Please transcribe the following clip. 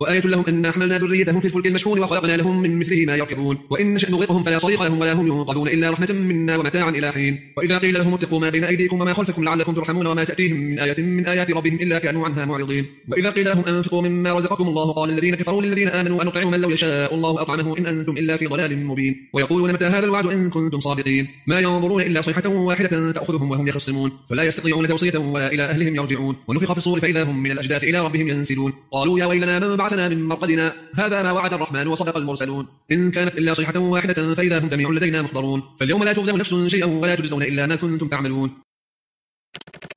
وآية لهم أن حملنا ذريتهم في الفلك المشحون وخلقنا لهم من مثله ما يركبون وإن نشأ نغرقهم فلا صريخ لهم ولا هم ينقذون إلا رحمة منا ومتاعا إلى حين. وإذا قيل لهم اتقوا ما بين أيديكم وما خلفكم لعلكم ترحمون وما تأتيهم من آية من آيات ربهم إلا كانوا عنها معرضين. وإذا قيل لهم أنفقوا مما رزقكم الله قال الذين كفروا للذين آمنوا أنطعم من لو يشاء الله أطعمه إن أنتم إلا في ضلال مبين. ويقولون متى هذا الوعد إن كنتم صادقين ما ينظرون إلا صيحة واحدة تأخذهم وهم يخصمون فلا يستطيعون توصية ولا إلى أهلهم يرجعون. ونفخ في الصور فإذا هم من الأجداث إلى ربهم ينسلون قالوا يا ويلنا من بعثنا من مرقدنا هذا ما وعد الرحمن وصدق المرسلون إن كانت إلا صيحة واحدة فإذا هم جميع لدينا محضرون فاليوم لا تظلم نفس شيئا ولا تجزون إلا ما كنتم تعملون.